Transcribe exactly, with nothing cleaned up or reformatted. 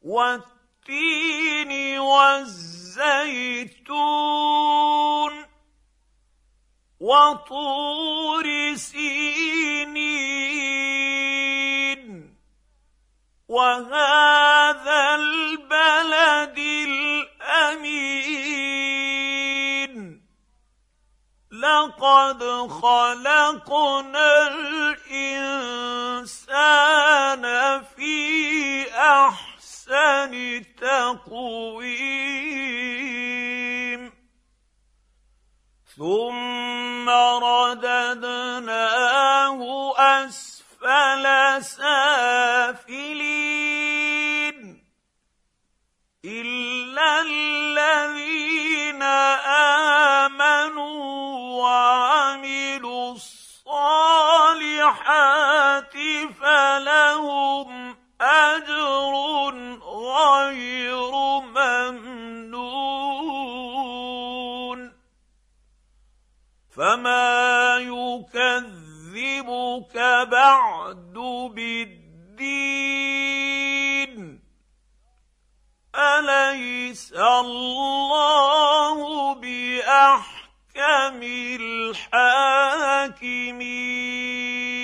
والتين والزيتون وطور سينين وهذا البلد الأمين لقد خلقنا الإنسان في أحسن تقويم ثم رددناه أسفل سافلين إلا الذين آمنوا وعملوا الصالحات فلهم أجر غير ممنون فما يكذبك بعد بالدين أليس الله بأحكم الحاكمين